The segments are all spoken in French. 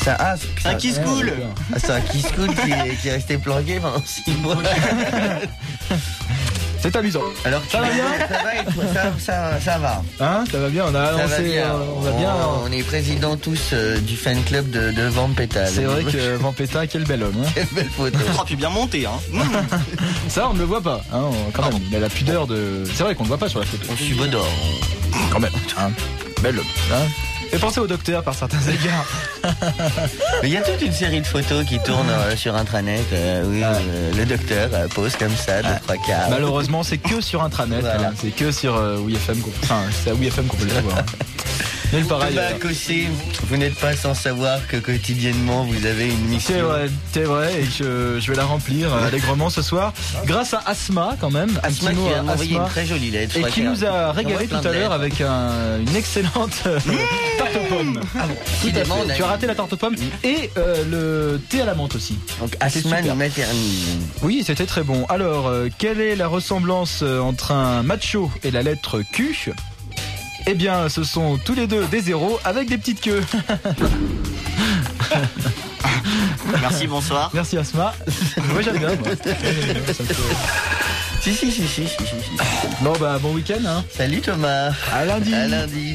Un kiss cool. C'est un kiss cool qui est resté planqué pendant 6 mois. C'est amusant. Alors ça va bien? Ça va. Hein, ça va bien. On a annoncé. On est président tous du fan club de Vampeta. C'est vrai que Vampeta, quel bel homme. Hein. Quelle belle photo. Oh, puis bien monté, hein. Ça, on ne le voit pas. Hein, quand même. Il a la pudeur de. C'est vrai qu'on ne le voit pas sur la photo. On suit Baudor. Quand même. Hein. Bel homme. Hein. Et pensez au docteur par certains égards. Mais il y a toute une série de photos qui tournent sur intranet où le docteur pose comme ça, 2-3 quarts. Malheureusement, c'est que sur intranet. Voilà. Hein, c'est que sur WeFM. Enfin, c'est à WeFM qu'on peut le voir. Mais pareil. Cossé, vous n'êtes pas sans savoir que quotidiennement vous avez une mission. C'est vrai, et que je vais la remplir allègrement ce soir. Grâce à Asma, quand même. Asma qui a envoyé une très jolie lettre. Et qui nous a régalé tout à l'heure avec une excellente tarte aux pommes. Ah bon, tu as raté la tarte aux pommes et le thé à la menthe aussi. Donc Asma nous maternise. Oui, c'était très bon. Alors, quelle est la ressemblance entre un macho et la lettre Q? Eh bien, ce sont tous les deux des zéros avec des petites queues. Merci, bonsoir. Merci Asma. Moi j'aime bien. Si. Bon bah bon week-end. Hein. Salut Thomas. À lundi. À lundi.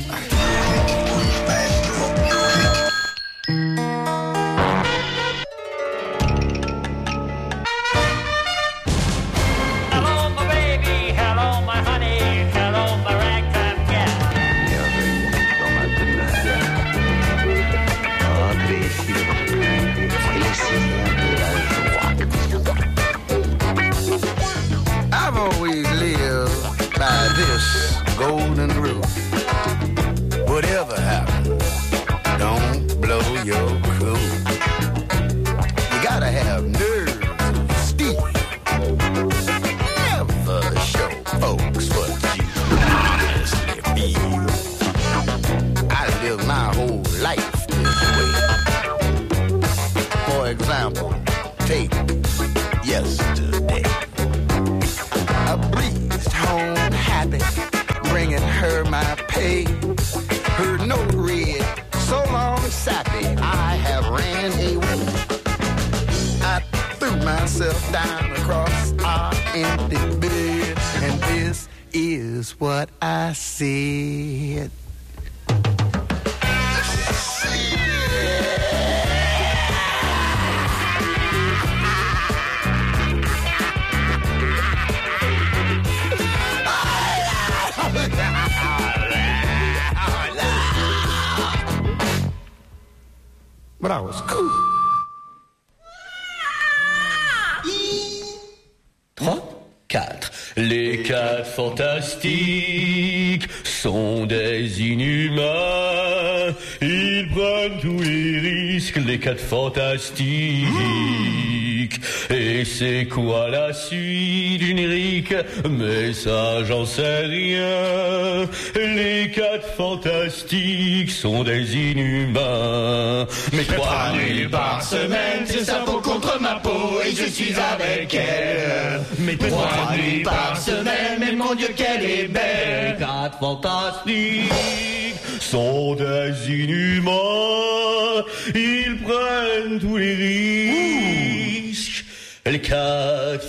Golden rule. Whatever happens, don't blow your cool. You gotta have nerves of steel. Never show folks what you honestly feel. I live my whole life this way. For example, take yesterday. I breezed home happy, bringing her my pay. Her note read, so long sappy, I have ran away. I threw myself down across our empty bed, and this is what I said. But I was cool. 3, 4. Les 4 fantastiques sont des inhumains. Ils prennent tous les risques, les 4 fantastiques. Et c'est quoi la suite générique? Mais ça, j'en sais rien. Les 4 fantastiques sont des inhumains. Mais 3 nuits par semaine, c'est ça pour contre ma peau et je suis avec elle. Mais 3 nuits par semaine, mais mon Dieu qu'elle est belle. 4 fantastiques sont des inhumains. Ils prennent tous les risques. Les 4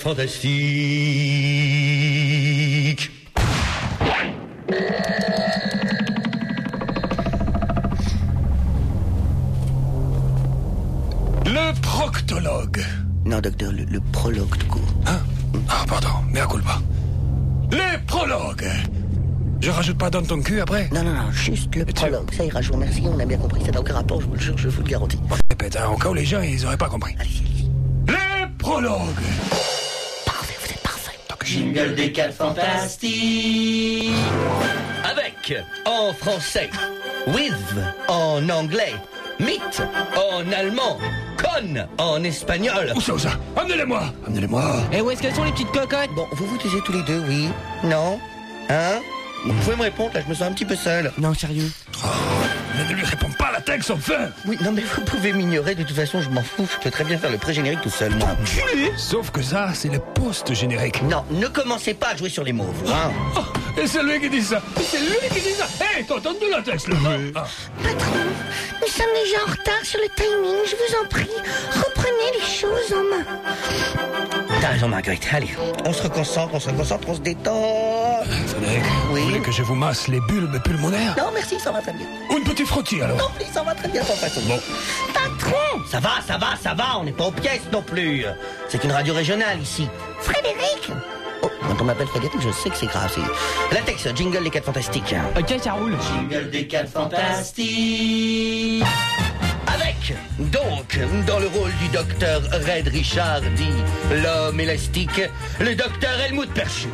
fantastiques. Le proctologue. Non, docteur, le prologue de cours. Hein? Ah, pardon, mea culpa. Les prologues. Je rajoute pas dans ton cul après? Non, juste le prologue. Ça ira, je vous remercie, on a bien compris. Ça n'a aucun rapport, je vous le jure, je vous le garantis. Répète, hein, au cas où les gens, ils auraient pas compris. Allez-y. Les prologues. Parfait, vous êtes parfait. Jingle des 4 fantastiques. Avec, en français, with, en anglais, meet, en allemand, con, en espagnol. Où ça? Amenez-les-moi. Et où est-ce qu'elles sont les petites cocottes? Bon, vous vous taisez tous les deux, oui? Non? Hein? Vous pouvez me répondre, là, je me sens un petit peu seul. Non, sérieux. Mais ne lui réponds pas à la texte, enfin. Oui, non mais vous pouvez m'ignorer, de toute façon je m'en fous, je peux très bien faire le pré-générique tout seul, moi. Sauf que ça, c'est le post-générique. Non, ne commencez pas à jouer sur les mots, vous, hein. Et c'est lui qui dit ça. C'est lui qui dit ça. Hé, t'as entendu la texte, là? Patron, nous sommes déjà en retard sur le timing, je vous en prie. Reprenez les choses en main. T'as raison, Marguerite. Allez, on se reconcentre, on se détend. Frédéric, Oui. vous voulez que je vous masse les bulbes pulmonaires? Non, merci, ça va très bien. Ou une petite frottis, alors? Non, ça va très bien, sans façon. Bon. Patron! Ça va, on n'est pas aux pièces non plus. C'est une radio régionale, ici. Frédéric! Oh, quand on m'appelle Frédéric, je sais que c'est grave. C'est la texte, jingle les 4 fantastiques. Ok, ça roule. Jingle des 4 fantastiques. Avec, donc, dans le rôle du docteur Red Richard, dit l'homme élastique, le docteur Helmut Perchu.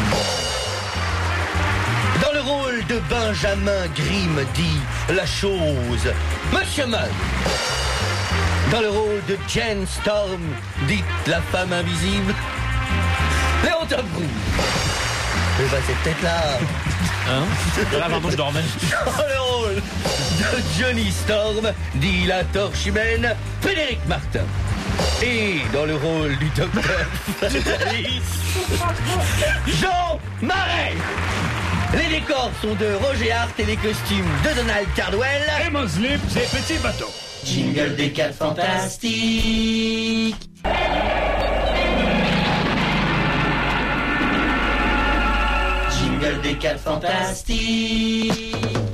Dans le rôle de Benjamin Grimm, dit la chose, Monsieur Mugg. Dans le rôle de Jane Storm, dit la femme invisible, Léon Tom Cruise. Eh ben, c'est peut-être là. Hein? Là, pardon, je dormais. Dans le rôle de Johnny Storm, dit la torche humaine, Frédéric Martin. Et dans le rôle du docteur Frédéric, Jean Marais. Les décors sont de Roger Hart et les costumes de Donald Cardwell. Et mon slip, c'est petit bateau. Jingle des 4 fantastiques. Jingle des 4 fantastiques.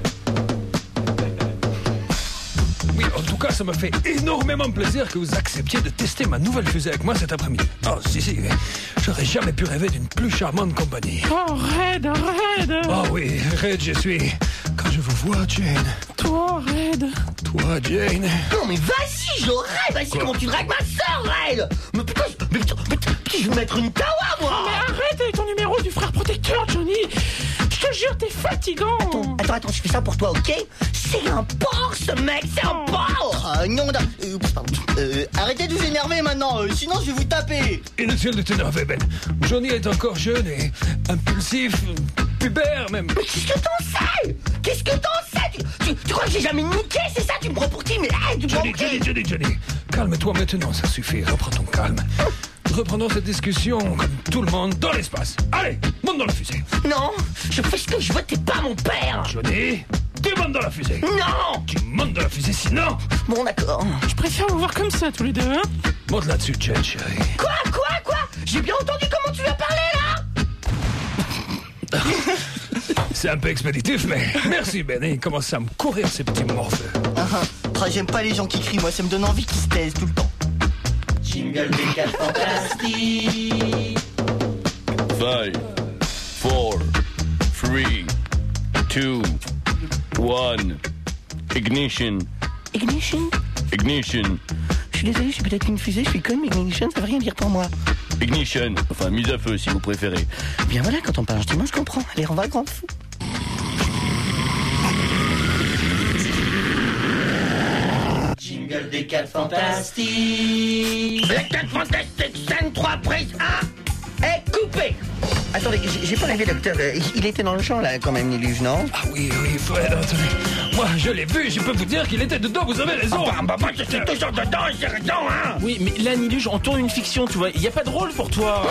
Oui, en tout cas, ça me fait énormément plaisir que vous acceptiez de tester ma nouvelle fusée avec moi cet après-midi. Oh, si, j'aurais jamais pu rêver d'une plus charmante compagnie. Oh, Red. Oh oui, Red, je suis. Quand je vous vois, Jane. Toi, Red. Toi, Jane. Non mais vas-y, j'aurais, vas-y, Quoi? comment tu dragues ma sœur, Red? Mais putain, je vais mettre une tawa, moi. Mais arrête avec ton numéro du frère protecteur, Johnny. Je te jure, t'es fatigant. Attends, je fais ça pour toi, ok? C'est un porc, ce mec, c'est un porc. Non, arrêtez de vous énerver maintenant, sinon je vais vous taper. Inutile de t'énerver, Ben. Johnny est encore jeune et impulsif, pubère même. Mais qu'est-ce que t'en sais? Tu crois que j'ai jamais niqué, c'est ça? Tu me prends pour qui? Mais hey, tu me prends pour qui? Johnny. Calme-toi maintenant, ça suffit. Reprends ton calme. Reprenons cette discussion comme tout le monde dans l'espace. Allez, monte dans la fusée. Non, je fais ce que je veux, t'es pas mon père. Johnny, tu montes dans la fusée. Non. Tu montes dans la fusée, sinon... Bon, d'accord. Je préfère vous voir comme ça, tous les deux, hein. Monte là-dessus, Jane, chérie. Quoi? J'ai bien entendu comment tu vas parler, là. C'est un peu expéditif, mais merci, Ben. Il commence à me courir, ces petits morveux. J'aime pas les gens qui crient, moi, ça me donne envie qu'ils se taisent tout le temps. Jingle des 4 fantastiques. 5, 4, 3, 2, 1. Ignition. Ignition? Ignition. Je suis désolé, je suis peut-être une fusée, je suis conne, mais ignition, ça veut rien dire pour moi. Ignition. Enfin, mise à feu si vous préférez. Bien voilà, quand on parle gentiment, je comprends. Allez, on va grand fou. Jingle des 4 fantastiques. Les 4 fantastiques, scène 3, prise 1. Et coupé. Attendez, j'ai pas rêvé, docteur. Il était dans le champ, là, quand même, Niluge, non? Ah oui, Fred, attendez. Moi, je l'ai vu, je peux vous dire qu'il était dedans, vous avez raison. Moi, je suis toujours dedans, j'ai raison, hein. Oui, mais là, Niluge, on tourne une fiction, tu vois. Il n'y a pas de rôle pour toi.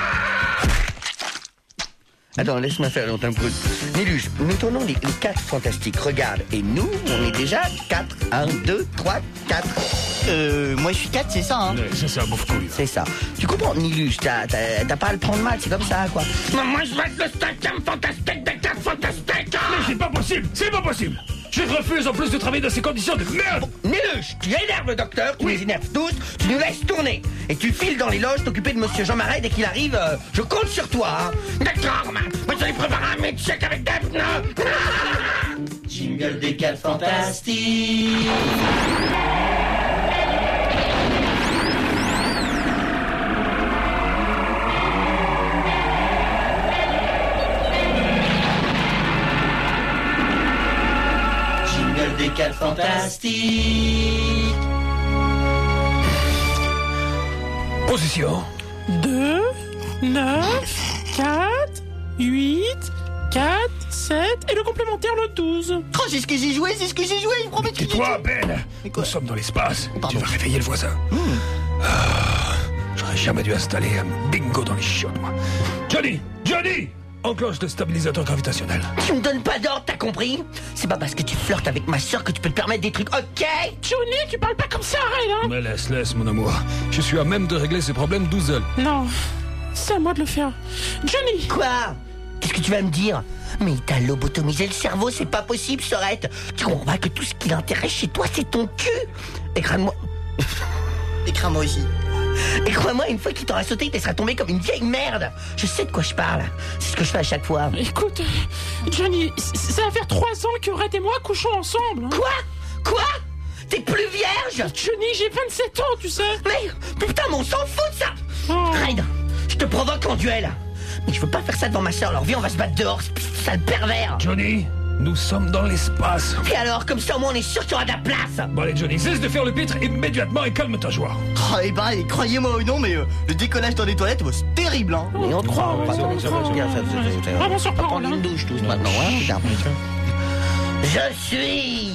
Attends, laisse-moi faire longtemps pour... Niluge, nous tournons les 4 fantastiques. Regarde, et nous, on est déjà 4. 1, 2, 3, 4. Moi je suis 4, c'est ça, hein? C'est ça, bouffe couille. C'est ça. Tu comprends, Niluge, t'as pas à le prendre mal, c'est comme ça, quoi. Non, moi je veux être le 5e fantastique des 4 fantastiques. Mais c'est pas possible. Je refuse en plus de travailler dans ces conditions de merde. Niluge, tu énerves le docteur, tu les énerves tous, tu nous laisses tourner. Et tu files dans les loges t'occuper de monsieur Jean Marais dès qu'il arrive, je compte sur toi, hein. D'accord, man. Moi je vais préparer un milkshake avec des pneus. Jingle des 4 fantastiques. Jingle des 4 fantastiques. Position. 2, 9, 4, 8, 4, 7 et le complémentaire le 12. Oh, c'est ce que j'ai joué, il promet que j'ai Tais-toi, joué. Ben. Nous sommes dans l'espace. Tu vas réveiller le voisin. J'aurais jamais dû installer un bingo dans les chiottes, moi. Johnny, enclenche le stabilisateur gravitationnel. Tu me donnes pas d'ordre, t'as compris? C'est pas parce que tu flirtes avec ma soeur que tu peux te permettre des trucs, ok? Johnny, tu parles pas comme ça, Red, hein? Mais laisse, mon amour. Je suis à même de régler ces problèmes tout seul. Non, c'est à moi de le faire. Johnny! Quoi? Qu'est-ce que tu vas me dire? Mais il t'a lobotomisé le cerveau, c'est pas possible, Sorette. Tu comprends pas que tout ce qui l'intéresse chez toi, c'est ton cul? Écrase-moi. Écrase-moi aussi. Et crois-moi, une fois qu'il t'aura sauté, il te sera tombé comme une vieille merde. Je sais de quoi je parle. C'est ce que je fais à chaque fois. Écoute, Johnny, ça va faire 3 ans que Red et moi couchons ensemble. Hein. Quoi? T'es plus vierge? Johnny, j'ai 27 ans, tu sais. Mais, putain, mais on s'en fout de ça. Oh. Red, je te provoque en duel. Mais je veux pas faire ça devant ma soeur. Alors viens, on va se battre dehors, sale pervers. Johnny, nous sommes dans l'espace. Et alors, comme ça au moins on est sûr qu'il y aura de la place. Bon allez Johnny, cesse de faire le pitre immédiatement et calme ta joie. Oh, et bah, croyez-moi ou non, mais le décollage dans les toilettes, c'est terrible, hein. Mais on te croit, ouais, on c'est vrai. Vraiment sur va parole, prendre une douche tous maintenant, hein. Regarde. Je suis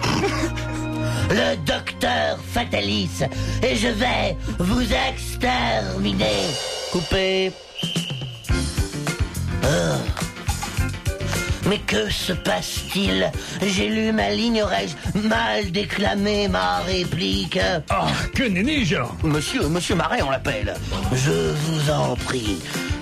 le docteur Fatalis et je vais vous exterminer. Coupez. Mais que se passe-t-il? J'ai lu ma ligne, aurais-je mal déclamé ma réplique? Ah, que nenni, genre. Monsieur Marais, on l'appelle. Je vous en prie.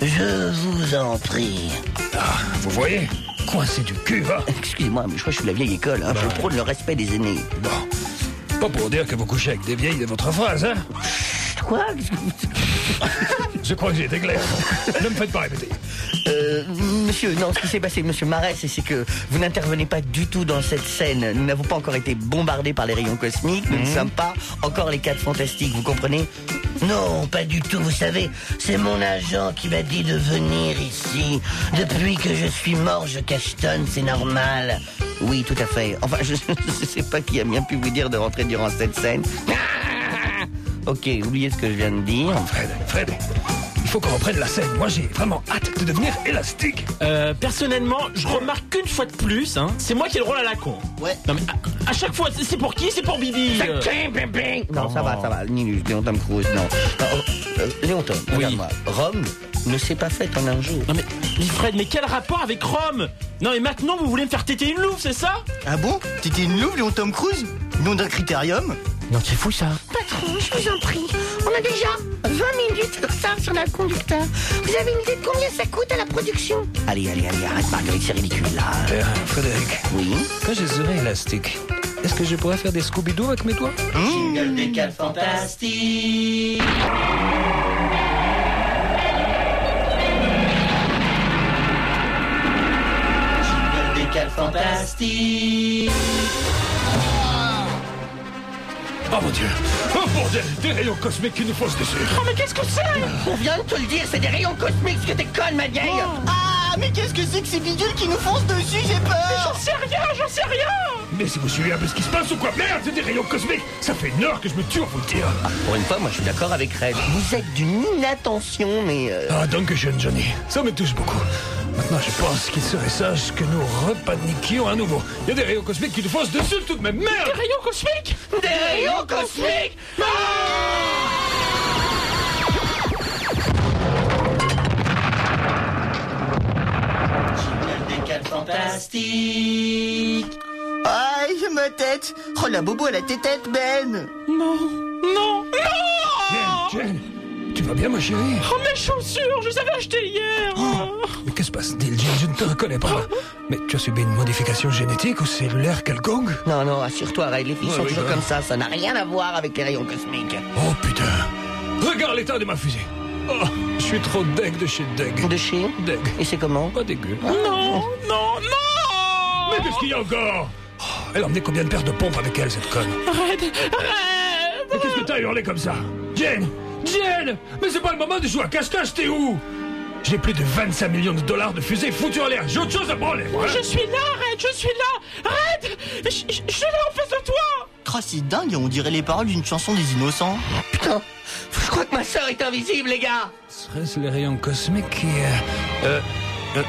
Ah, vous voyez, coincé du cul, va. Excusez-moi, mais je crois que je suis de la vieille école, hein. Je prône le respect des aînés. Bon, pas pour dire que vous couchez avec des vieilles de votre phrase, hein. Quoi? Je crois que j'ai été clair. Ne me faites pas répéter. Monsieur, non, ce qui s'est passé, monsieur Marais, c'est que vous n'intervenez pas du tout dans cette scène. Nous n'avons pas encore été bombardés par les rayons cosmiques. Nous ne sommes pas encore les 4 fantastiques, vous comprenez? Non, pas du tout, vous savez. C'est mon agent qui m'a dit de venir ici. Depuis que je suis mort, je cachetonne, c'est normal. Oui, tout à fait. Enfin, je sais pas qui a bien pu vous dire de rentrer durant cette scène. Ok, oubliez ce que je viens de dire. Fred, il faut qu'on reprenne la scène. Moi, j'ai vraiment hâte de devenir élastique. Personnellement, je remarque qu'une fois de plus, hein, c'est moi qui ai le rôle à la con. Ouais. Non mais à chaque fois, c'est pour qui? C'est pour Bibi. Non, ça va. Nilus, Léon Tom Cruise, non. Léon Tom, regarde-moi. Rome ne s'est pas faite en un jour. Non mais Fred, mais quel rapport avec Rome? Non mais maintenant, vous voulez me faire téter une louve, c'est ça? Ah bon? T'étais une louve, Léon Tom Cruise? Nom d'un critérium? Non, c'est fou ça. Patron, je vous en prie. On a déjà 20 minutes de retard sur la conducteur. Vous avez une idée de combien ça coûte à la production? Allez, arrête Marguerite, c'est ridicule là. Frédéric, Oui? quand je serai élastique, est-ce que je pourrais faire des Scooby-Doo avec mes doigts? Jingle des 4 fantastiques. Jingle des 4 fantastiques. Oh mon Dieu! Oh bordel! Des rayons cosmiques qui nous foncent dessus! Oh, mais qu'est-ce que c'est? On vient de te le dire, c'est des rayons cosmiques, ce que t'es conne, ma vieille! Ah, mais qu'est-ce que c'est que ces bidules qui nous foncent dessus? J'ai peur! J'en sais rien. Mais si vous suivez un peu ce qui se passe ou quoi? Merde, c'est des rayons cosmiques! Ça fait une heure que je me tue à vous le dire! Pour une fois, moi je suis d'accord avec Red. Vous êtes d'une inattention, mais Ah, dankeschön, Johnny. Ça me touche beaucoup. Maintenant, je pense qu'il serait sage que nous repaniquions à nouveau. Il y a des rayons cosmiques qui nous foncent dessus tout de même. Merde! Des rayons cosmiques? des rayons cosmiques! Jingle des 4 fantastiques. Aïe, ma tête! Oh, la bobo, elle a tes têtes, Ben! Non. Jen, tu vas bien, ma chérie? Oh, mes chaussures, je les avais achetées hier. Mais qu'est-ce qui se passe, Dilgy? Je ne te reconnais pas. Mais tu as subi une modification génétique ou cellulaire quelconque? Non, assure-toi, Red, les filles sont toujours ouais. comme ça n'a rien à voir avec les rayons cosmiques. Oh putain! Regarde l'état de ma fusée! Oh, je suis trop deg de chez Deg. De chez? Deg. Et c'est comment? Pas dégueu. Non. Mais qu'est-ce qu'il y a encore? Oh, elle a emmené combien de paires de pompes avec elle, cette conne? Red. Mais qu'est-ce que t'as hurlé comme ça? Jen! Mais c'est pas le moment de jouer à cache-cache, t'es où? J'ai plus de 25 millions de dollars de fusées foutues en l'air. J'ai autre chose à branler, moi. Je suis là, Red, je suis là. Red, je suis là en face de toi. Oh, c'est dingue, on dirait les paroles d'une chanson des innocents. Putain, je crois que ma sœur est invisible, les gars. Serait-ce les rayons cosmiques qui...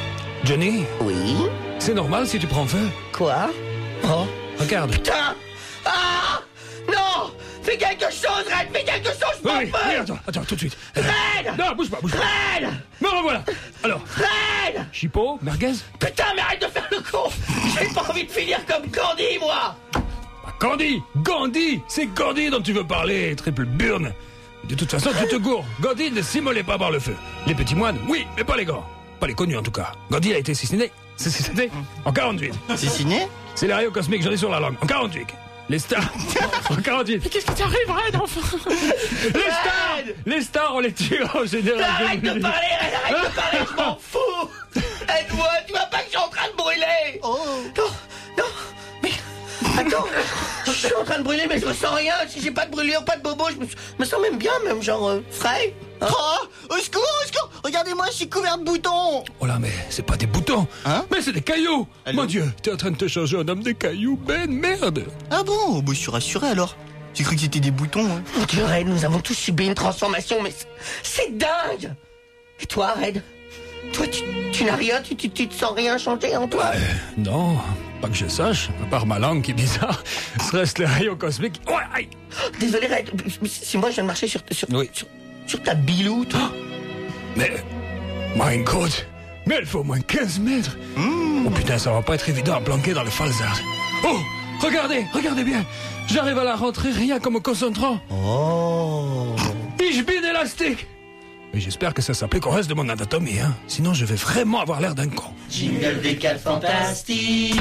Johnny, Oui. c'est normal si tu prends feu. Quoi? Oh, regarde. Putain! Ah! Non! Fais quelque chose, Red! Fais quelque chose, je m'en Oui, attends, tout de suite. Red! Non, bouge pas. Red! Me revoilà. Alors, Red! Chipot, merguez? Putain, mais arrête de faire le con! J'ai pas envie de finir comme Candy, moi! Gandhi, c'est Gandhi dont tu veux parler, triple burn. De toute façon, tu te gourres. Gandhi ne s'immolait pas par le feu. Les petits moines, oui, mais pas les grands. Pas les connus en tout cas. Gandhi a été assassiné en 48. Assassiné? C'est les rayons cosmiques, j'en ai sur la langue. En 48. Les stars en 48. Mais qu'est-ce qui t'arrive, Red, enfin? Les stars, on les tue en général. Arrête de parler, Red! Arrête de parler, je m'en fous! Aide-moi, tu vois pas que je suis en train de brûler! Oh. Non, mais... Attends, je suis en train de brûler, mais je me sens rien. Si j'ai pas de brûlure, pas de bobo, je me sens même bien, même genre frais. Hein? Oh, au secours! Regardez-moi, je suis couvert de boutons! Oh là, mais c'est pas des boutons, Hein? mais c'est des cailloux. Allô? Mon Dieu, t'es en train de te changer en homme des cailloux, Ben, merde. Ah bon? Bah, je suis rassuré alors. J'ai cru que c'était des boutons, hein. Mon Dieu, Red, nous avons tous subi une transformation, mais c'est dingue! Et toi, Red? Toi, tu n'as rien, tu te sens rien changer en toi? Non, pas que je sache, à part ma langue qui est bizarre, ce reste les rayons cosmiques. Ouais, aïe. Désolé, Red, c'est moi, je viens de marcher sur Oui. sur ta bilou, toi. Mais, mein Gott, mais elle fait au moins 15 mètres. Oh putain, ça va pas être évident à planquer dans le Falzard. Oh, regardez bien. J'arrive à la rentrer rien qu'en me concentrant. Oh. Ich bin élastique. Et j'espère que ça s'applique au reste de mon anatomie, hein. Sinon, je vais vraiment avoir l'air d'un con. Jingle des 4 fantastiques.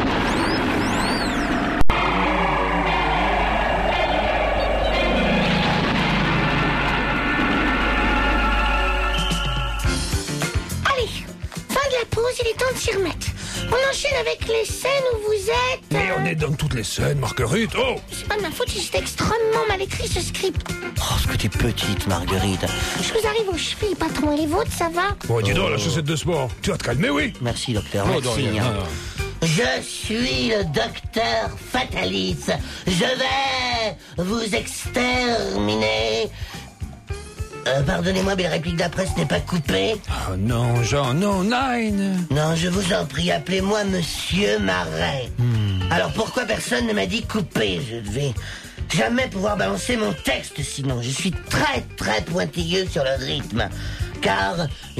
Allez, fin de la pause, il est temps de s'y remettre. On enchaîne avec les scènes où vous êtes... Mais on est dans toutes les scènes, Marguerite. Oh, C'est pas de ma faute si c'est extrêmement mal écrit ce script. Oh, ce que t'es petite, Marguerite. Je vous arrive aux chevilles, patron, et les vôtres, ça va? oh, dis donc, la chaussette de sport. Tu vas te calmer, oui. Merci, docteur. Oh, de Merci. rien. hein. Non, non. Je suis le docteur Fatalis. Je vais vous exterminer. Pardonnez-moi, mais la réplique d'après, ce n'est pas coupé. Oh non, Jean, non, Nine. Non, je vous en prie, appelez-moi Monsieur Marais. Alors pourquoi personne ne m'a dit couper? Je devais jamais pouvoir balancer mon texte sinon. Je suis très très pointilleux sur le rythme. Car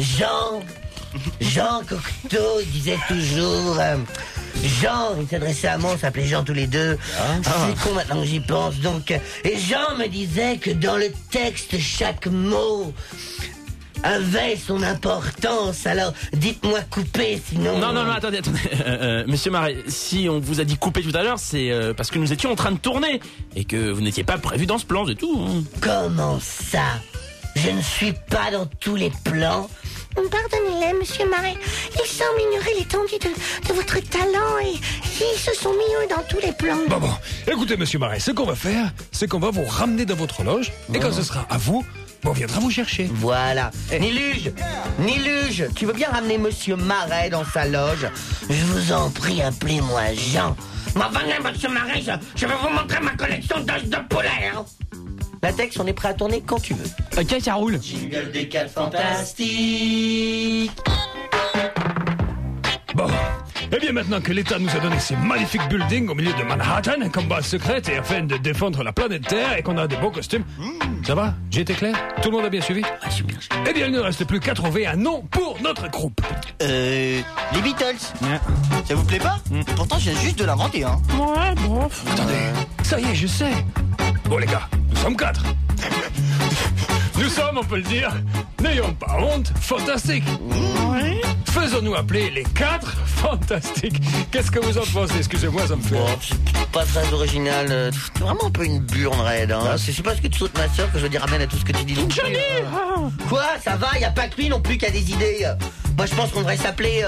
Jean Cocteau disait toujours... Jean, il s'adressait à moi, on s'appelait Jean tous les deux. C'est con maintenant que j'y pense. Donc, et Jean me disait que dans le texte, chaque mot avait son importance. Alors, dites-moi couper, sinon... Non, attendez. Monsieur Marais, si on vous a dit couper tout à l'heure, c'est parce que nous étions en train de tourner et que vous n'étiez pas prévu dans ce plan, c'est tout. Hein. Comment ça? Je ne suis pas dans tous les plans. Pardonnez-les, monsieur Marais. Il semble ignorer l'étendue de votre talent et ils se sont mis eux dans tous les plans. Bon, écoutez, monsieur Marais, ce qu'on va faire, c'est qu'on va vous ramener dans votre loge, et quand ce sera à vous, on viendra vous chercher. Voilà. Niluge, tu veux bien ramener monsieur Marais dans sa loge? Je vous en prie, appelez-moi Jean. Mais venez, monsieur Marais, je vais vous montrer ma collection d'os de poulet. Hein. Latex, on est prêt à tourner quand tu veux. Ok, ça roule. Jingle des 4 fantastiques. Bon, eh bien maintenant que l'État nous a donné ces magnifiques buildings au milieu de Manhattan comme base secrète et afin de défendre la planète Terre et qu'on a des beaux costumes, ça va? J'ai été clair? Tout le monde a bien suivi? Ah, super. Eh bien, il ne reste plus qu'à trouver un nom pour notre groupe. Les Beatles. Ça vous plaît pas? Pourtant, je viens juste de l'inventer, hein. Ouais, bon. Attendez, ça y est, je sais. Bon les gars, nous sommes 4. Nous sommes, on peut le dire, n'ayons pas honte, fantastiques. Ouais. Faisons-nous appeler les 4 fantastiques. Qu'est-ce que vous en pensez? Excusez-moi, ça me fait... Bon, c'est pas très original. C'est vraiment un peu une burne, Red. Hein. C'est parce que tu sautes ma soeur que je veux dire amen à tout ce que tu dis. Johnny! Quoi? Ça va? Y a pas que lui non plus qui a des idées. Moi, je pense qu'on devrait s'appeler...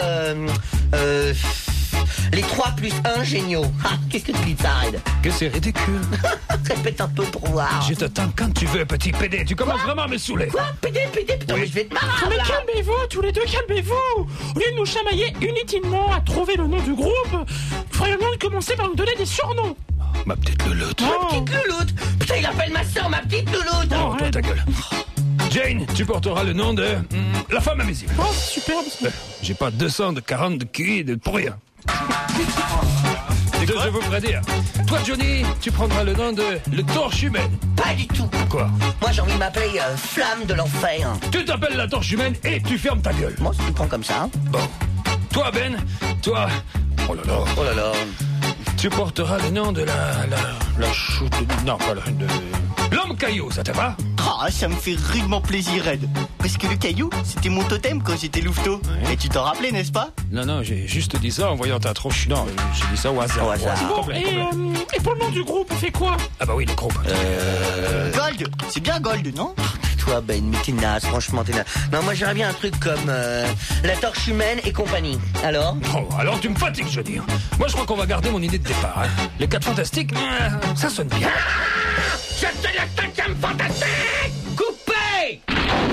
les 3 plus 1 géniaux. Ah, qu'est-ce que tu dis de ça, Red? Que c'est ridicule. Répète un peu pour voir. Je t'attends quand tu veux, petit PD. Tu commences vraiment à me saouler. Quoi? PD, putain, mais je vais te marrer. Mais là. calmez-vous, tous les deux, calmez-vous. Au lieu de nous chamailler inutilement à trouver le nom du groupe, il faudrait bien commencer par nous donner des surnoms. Ma petite louloute. Ma petite louloute. Putain, il appelle ma soeur ma petite louloute. Oh, toi, ta gueule. Jane, tu porteras le nom de la femme invisible. Oh, superbe. J'ai pas 240 de QI pour rien. C'est que je vous prédire. Toi, Johnny, tu prendras le nom de le torche humaine. Pas du tout. Quoi? Moi, j'ai envie de m'appeler Flamme de l'enfer. Tu t'appelles la torche humaine et tu fermes ta gueule. Moi, si tu prends comme ça. Bon. Toi, Ben, toi... Oh là là. Oh là là. Tu porteras le nom de la chute... Non, pas le... L'homme caillou, ça te va? Ah, ça me fait rudement plaisir, Red. Parce que le caillou, c'était mon totem quand j'étais louveteau. Et tu t'en rappelais, n'est-ce pas? Non, j'ai juste dit ça en voyant ta tronche. Non, j'ai dit ça au hasard. Au hasard. Bon, et pour le nom du groupe, on fait quoi? Ah bah oui, le groupe. Gold. C'est bien Gold, non? Toi, Ben, mais t'es naze, franchement, t'es naze. Non, moi, j'aimerais bien un truc comme la torche humaine et compagnie. Alors? Oh, alors tu me fatigues, je veux dire. Moi, je crois qu'on va garder mon idée de départ. Hein. Les 4 fantastiques, ça sonne bien. Je suis le 5e fantastique! Coupé!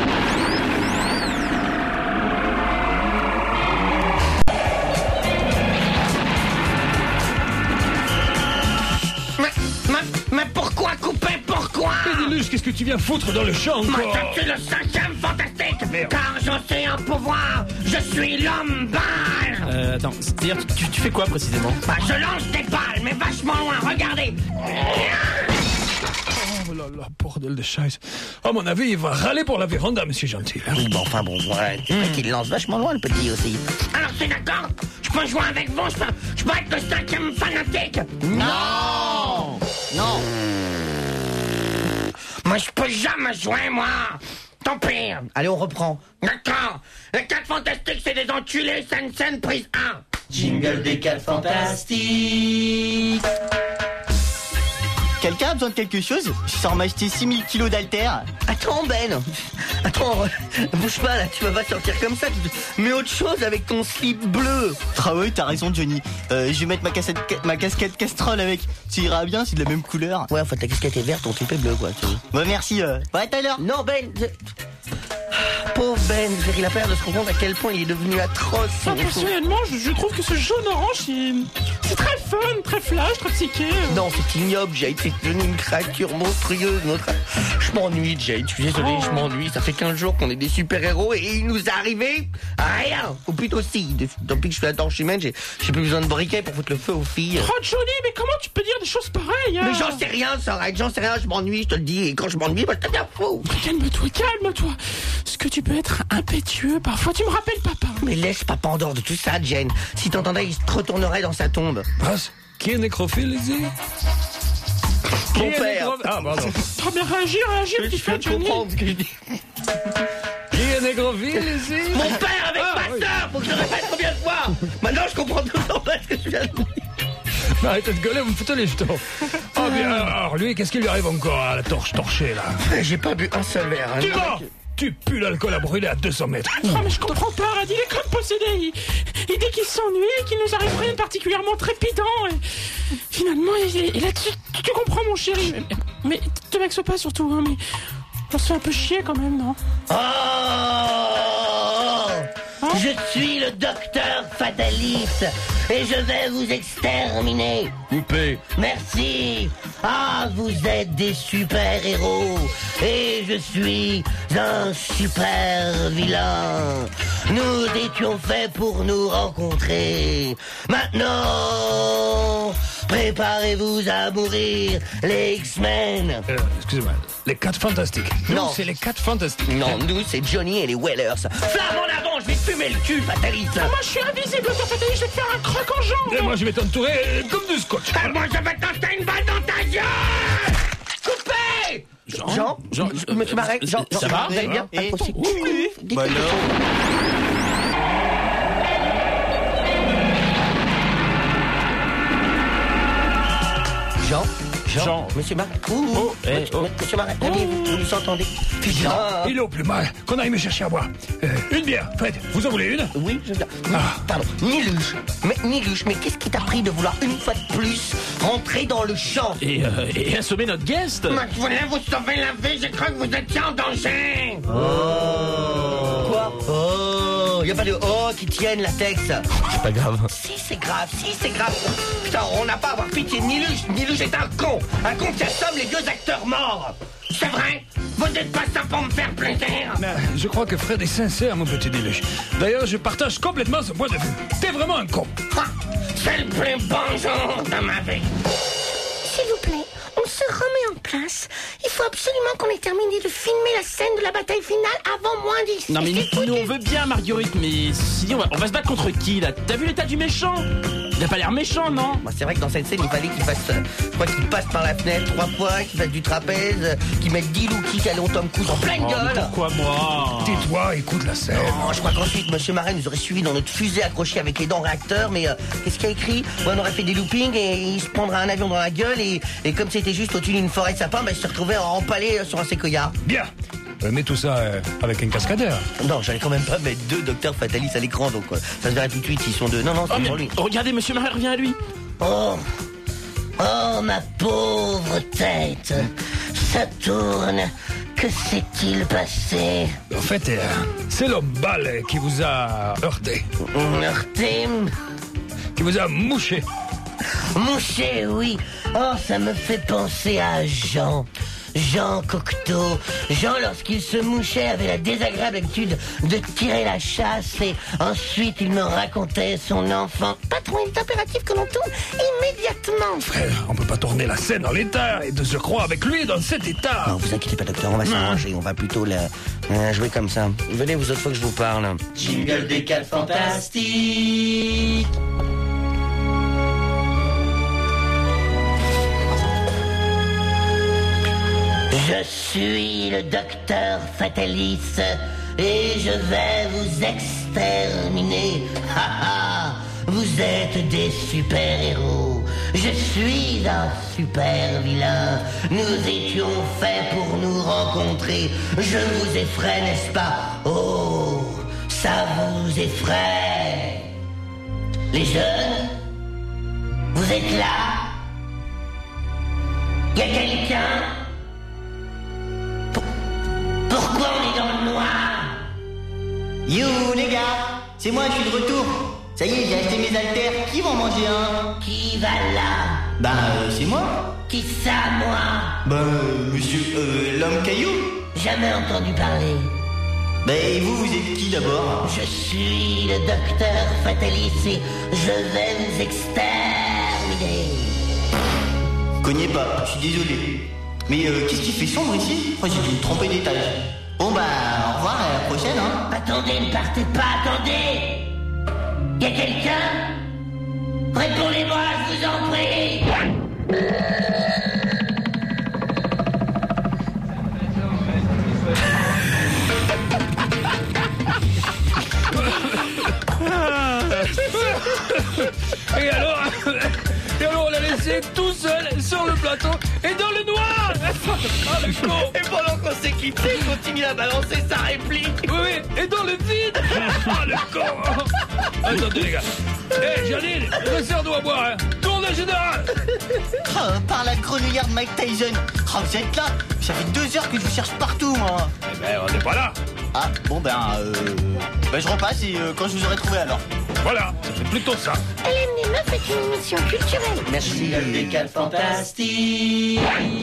Mais pourquoi couper? Pourquoi? Pédiluche, qu'est-ce que tu viens foutre dans le champ Moi, encore? je suis le 5e fantastique! Merde. Car j'en sais un pouvoir! Je suis l'homme balle! Attends, c'est-à-dire, tu fais quoi précisément? Bah, je lance des balles, mais vachement loin, regardez! Oh là là, bordel de chaise. À mon avis, il va râler pour la véranda, monsieur Gentil. Oui, bon, enfin bon, ouais. C'est vrai qu'il lance vachement loin, le petit aussi. Alors, c'est d'accord? Je peux jouer avec vous? Je peux être le 5e fanatique? Non. Non. Moi, je peux jamais jouer, moi! Tant pis! Allez, on reprend. D'accord! Les 4 fantastiques, c'est des enculés, scène, prise 1! Jingle des 4 fantastiques. Quelqu'un a besoin de quelque chose? Je sors m'acheter 6000 kilos d'haltères. Attends, Ben. Attends, bouge pas, là, tu vas pas sortir comme ça. Mets autre chose avec ton slip bleu. Ah ouais, t'as raison, Johnny. Je vais mettre ma casquette Castrol avec. Ça ira bien, c'est de la même couleur. Ouais, enfin, ta casquette est verte, ton slip est bleu, quoi. Ouais, merci. Ouais, tout à l'heure. Non, Ben. Pauvre Ben, il a peur de se rendre compte à quel point il est devenu atroce. Enfin, personnellement, je trouve que ce jaune-orange, c'est très fun, très flash, très psyché. Non, c'est ignoble, Jade, c'est devenu une créature monstrueuse. Je m'ennuie, Jade, je suis désolé, je m'ennuie. Ça fait 15 jours qu'on est des super-héros et il nous est arrivé rien. Ou plutôt si, depuis que je suis la torche humaine, j'ai plus besoin de briquet pour foutre le feu aux filles. Oh, Johnny, mais comment tu peux dire des choses pareilles, hein? Mais j'en sais rien, ça arrête, j'en sais rien, je m'ennuie, je te le dis. Et quand je m'ennuie, bah, je te deviens fou. Calme-toi. Est-ce que tu peux être impétueux parfois? Tu me rappelles papa. Mais laisse papa en dehors de tout ça, Jane. Si t'entendais, il se retournerait dans sa tombe. Brasse, qui est nécrophile ici? Mon père. Ah, pardon. Trop bien, réagis, petit frère, Johnny. Comprendre ce que je dis. Qui est nécrophile ici? Mon père avec ma sœur, faut que je le répète combien de fois? Maintenant, je comprends tout le temps pas ce que je viens de dire. Arrêtez de gueuler, vous me foutez les jetons. Oh bien, alors lui, qu'est-ce qui lui arrive encore à la torche torchée, là? J'ai pas bu un seul verre. Hein. Tu mens! Tu pues l'alcool à brûler à 200 mètres. Oh, mais je comprends pas, Red, il est comme possédé. Il dit qu'il s'ennuie, qu'il nous arrive rien de particulièrement trépidant. Et finalement, et là, tu comprends, mon chéri. Mais te vexes pas surtout, hein, mais on se fait un peu chier quand même, non? Je suis le docteur Fataliste et je vais vous exterminer. Coupé. Merci. Ah, vous êtes des super-héros et je suis un super vilain. Nous étions faits pour nous rencontrer. Maintenant, préparez-vous à mourir, les X-Men. Excusez-moi, les 4 fantastiques. Non. Nous, c'est les 4 fantastiques. Non, nous, c'est Johnny et les Wellers. Flamme en avant, je vais te fumer le cul, Fataliste. Ah, moi, je suis invisible, docteur Fataliste, je vais te faire un croc en jambe. Et moi, je vais t'entourer comme du scotch. Ah, moi, je vais t'enterrer une balle dans ta gueule! Coupé! Jean, Monsieur Marais, Jean, ça va? vous allez bien? Et- Oui. Bah alors. Jean, Monsieur Marais. Monsieur Marais, vous nous entendez? Jean. Il est au plus mal. Qu'on aille me chercher à boire. Une bière. Fred, vous en voulez une? Oui, je viens. Pardon, Niluche, mais qu'est-ce qui t'a pris de vouloir une fois de plus rentrer dans le champ? Et assommer notre guest? Moi, je voulais vous sauver la vie, j'ai cru que vous étiez en danger! Quoi? oh, y a pas de oh qui tienne la texte. C'est pas grave. Si c'est grave. Putain, on n'a pas à avoir pitié de Niluche. Niluche est un con qui assomme les deux acteurs morts. C'est vrai? Vous n'êtes pas ça pour me faire plaisir? Je crois que Fred est sincère, mon petit Niluche. D'ailleurs, je partage complètement ce point de vue. T'es vraiment un con. C'est le plus bon jour de ma vie. S'il vous plaît, on se remet en place. Il faut absolument qu'on ait terminé de filmer la scène de la bataille finale avant moins 10. Non mais nous on veut bien Marguerite, mais si on va se battre contre qui là? T'as vu l'état du méchant? Il a pas l'air méchant, non? Moi, c'est vrai que dans cette scène, il fallait qu'il fasse, qu'il passe par la fenêtre 3 fois, qu'il fasse du trapèze, qu'il mette 10 low-kicks à long Tom Cruise en pleine gueule. Pourquoi moi? Tais-toi, écoute la scène. Non, je crois qu'ensuite, Monsieur Marais nous aurait suivi dans notre fusée accrochée avec les dents réacteurs, mais qu'est-ce qu'il y a écrit? On aurait fait des loopings et il se prendra un avion dans la gueule et comme c'était juste au-dessus d'une forêt de sapins, il se retrouvait empalé sur un séquoia. Bien. Mets tout ça avec un cascadeur. Non, j'allais quand même pas mettre 2 docteurs Fatalis à l'écran, donc ça se verrait tout de suite s'ils sont 2. Non, c'est pour lui. Regardez, Monsieur Marais revient à lui. Oh, ma pauvre tête. Ça tourne. Que s'est-il passé? En fait, c'est l'homme balle qui vous a heurté. Heurté? Qui vous a mouché. Mouché, oui. Oh, ça me fait penser à Jean Cocteau. Jean, lorsqu'il se mouchait, avait la désagréable habitude de tirer la chasse et ensuite il me racontait son enfant. Patron, il est impératif que l'on tourne immédiatement. Frère, on peut pas tourner la scène dans l'état et de se croire avec lui dans cet état. Non, vous inquiétez pas, docteur, on va s'arranger. On va plutôt jouer comme ça. Venez, vous autres fois que je vous parle. Jingle des 4 fantastiques. Je suis le docteur Fatalis et je vais vous exterminer. Vous êtes des super-héros. Je suis un super-vilain. Nous étions faits pour nous rencontrer. Je vous effraie, n'est-ce pas? Oh, ça vous effraie. Les jeunes, vous êtes là? Y a quelqu'un? Pourquoi on est dans le noir? You les gars, c'est moi, je suis de retour. Ça y est, j'ai acheté mes haltères. Qui va en manger un? Qui va là? C'est moi. Qui ça, moi? Monsieur, l'homme caillou. Jamais entendu parler. Et vous êtes qui d'abord? Je suis le docteur Fatalis et je vais vous exterminer. Cognez pas, je suis désolé. Mais qu'est-ce qui fait sombre ici? J'ai dû me tromper d'étage. Bon au revoir, à la prochaine, hein. Attendez, ne partez pas, attendez. Y'a quelqu'un? Répondez-moi, je vous en prie. Et alors on l'a laissé tout seul sur le plateau et dans le noir. Ah, le con. Et pendant qu'on s'est quitté, il continue à balancer sa réplique. Oui, et dans le vide. Ah, le con. Attendez les gars. Janine, le cerveau à boire, hein. Tourne général. Par la grenouillarde Mike Tyson. Vous êtes là? Ça fait 2 heures que je vous cherche partout, moi. On n'est pas là. Ah, je repasse et quand je vous aurai trouvé alors. Voilà, c'est plutôt ça. LM des Meufs est une émission culturelle. Merci. Des 4 fantastiques.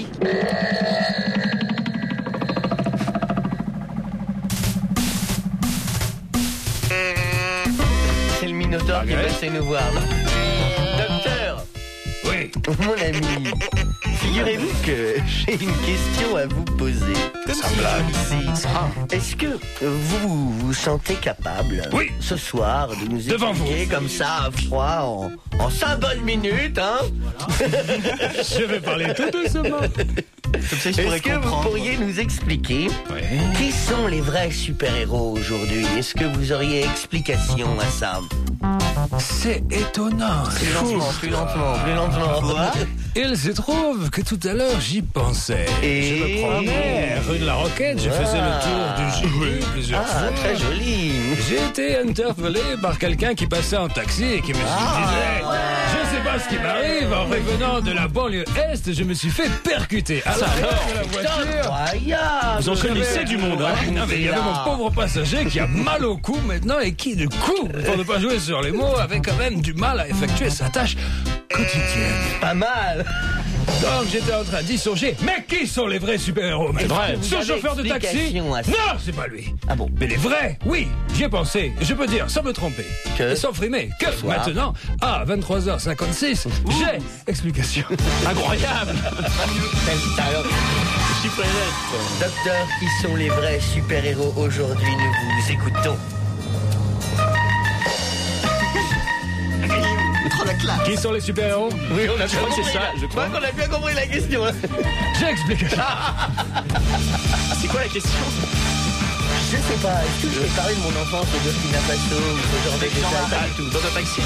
C'est le Minotaure qui est passé nous voir. Docteur. Oui. Mon ami, figurez-vous que j'ai une question à vous poser. Comme Ça si blague. je vous disais, est-ce que vous vous sentez capable, Oui. ce soir, de nous Devant expliquer comme ça, à froid, en 5 bonnes minutes, hein? Je vais parler tout doucement. Comme ça, je pourrais Est-ce que vous comprendre. pourriez nous expliquer qui sont les vrais super-héros aujourd'hui? Est-ce que vous auriez explication à ça? C'est étonnant. Plus lentement, plus lentement, plus lentement. Quoi? Il se trouve que tout à l'heure j'y pensais. Et- Je me promenais rue de la Roquette, je faisais le tour du jury plusieurs fois. Très joli. J'ai été interpellé par quelqu'un qui passait en taxi et qui me disait « Je sais pas ce qui m'arrive. En revenant de la banlieue Est, je me suis fait percuter. À l'arrière de la voiture. Incroyable. Vous en connaissez du monde, hein. Non, mais il y avait mon pauvre passager qui a mal au cou maintenant et qui, du coup, pour ne pas jouer sur les mots, avait quand même du mal à effectuer sa tâche quotidienne. Pas mal. Donc j'étais en train d'y songer. Mais qui sont les vrais super-héros, C'est vrai. Ce chauffeur de taxi? explication à ça. Non, c'est pas lui. Ah bon? Mais les vrais, oui, j'y ai pensé. Je peux dire, sans me tromper, et sans frimer, que maintenant, à 23h56, j'ai explication. Incroyable. Docteur, qui sont les vrais super-héros aujourd'hui? Nous vous écoutons. Qui sont les super-héros? Oui, on a Je crois que c'est ça, je crois. qu'on a bien compris la question. J'ai explication. C'est quoi la question? Je sais pas, est-ce que je vais parler de mon enfance au Burkina Faso ou ce genre de détails? Pas du tout. Dans un taxi?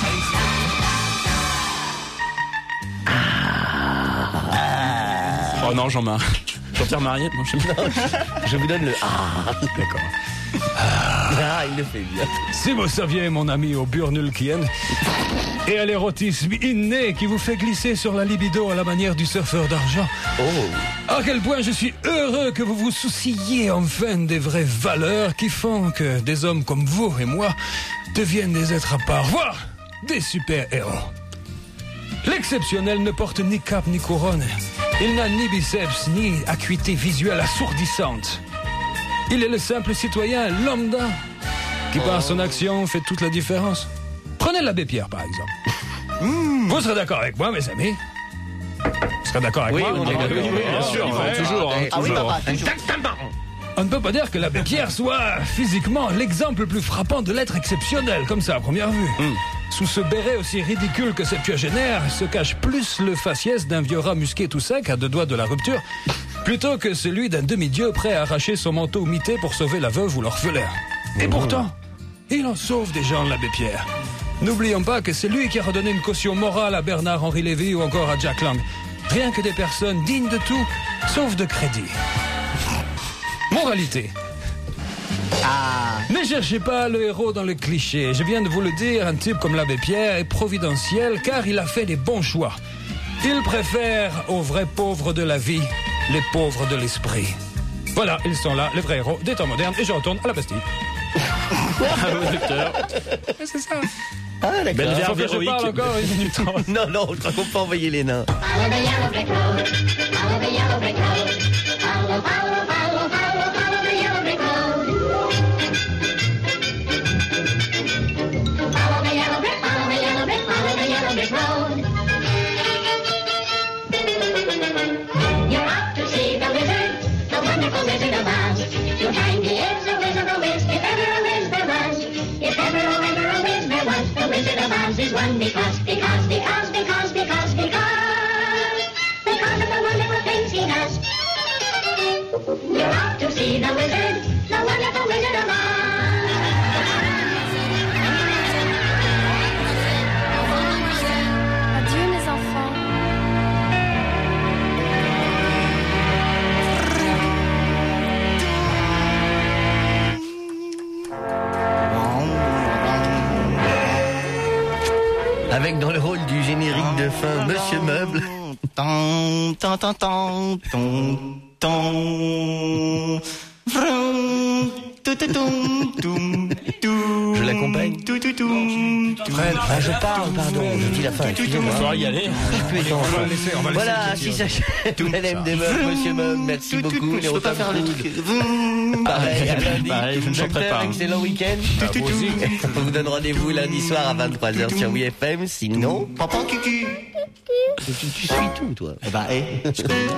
Oh non, Jean-Pierre Mariette, non, je sais pas. Je vous donne le D'accord. il le fait bien. Si vous saviez, mon ami au Burnulkien, et à l'érotisme inné qui vous fait glisser sur la libido à la manière du surfeur d'argent. À quel point je suis heureux que vous vous souciez enfin des vraies valeurs qui font que des hommes comme vous et moi deviennent des êtres à part, voire des super-héros. L'exceptionnel ne porte ni cape ni couronne. Il n'a ni biceps ni acuité visuelle assourdissante. Il est le simple citoyen lambda qui par son action fait toute la différence. Prenez l'abbé Pierre par exemple. Vous serez d'accord avec moi, mes amis? Vous serez d'accord avec moi? on est d'accord. Oui, bien sûr, toujours. Ah oui, papa, toujours. Exactement. On ne peut pas dire que l'abbé Pierre soit physiquement l'exemple le plus frappant de l'être exceptionnel, comme ça à première vue. Sous ce béret aussi ridicule que septuagénaire se cache plus le faciès d'un vieux rat musqué tout sec à 2 doigts de la rupture, plutôt que celui d'un demi-dieu prêt à arracher son manteau mité pour sauver la veuve ou l'orphelin. Et pourtant, il en sauve des gens, l'abbé Pierre. N'oublions pas que c'est lui qui a redonné une caution morale à Bernard-Henri Lévy ou encore à Jack Lang. Rien que des personnes dignes de tout, sauf de crédit. Moralité. Ne cherchez pas le héros dans le cliché. Je viens de vous le dire, un type comme l'abbé Pierre est providentiel car il a fait les bons choix. Il préfère aux vrais pauvres de la vie les pauvres de l'esprit. Voilà, ils sont là, les vrais héros des temps modernes, et je retourne à la Bastille. Docteur. C'est ça. Ah, d'accord. Belle Faut verbe que je héroïque. parle encore 1 minute 30. Non, je crois qu'on peut envoyer les nains. Follow the yellow brick road. Follow the yellow brick road. Follow, follow, follow, follow, follow the yellow brick road. Follow the yellow brick, follow the yellow brick, follow the yellow brick road. You're out to see the wizard, the wonderful Wizard of Oz. You'll find he is a wizard, a whiz, if ever a whiz there was. If ever a whiz there was, the Wizard of Oz is one because of the wonderful things he does. You're off to see the wizard, the wonderful Wizard of Oz. Adieu mes enfants. Avec dans le rôle du générique de fin, Monsieur Meuble. Je l'accompagne. Je parle, pardon, je dis la fin, excusez-moi. On va y aller. Je peux être On va laisser Voilà, si ça LM des meufs, Monsieur Meuble, merci beaucoup. Je peux pas faire le truc. Pareil, à lundi. Pareil, je ne chanterai pas. Excellent week-end. On vous donne rendez-vous lundi soir à 23h sur WFM, sinon... Papa, cucu. Tu suis tout, toi. Bah,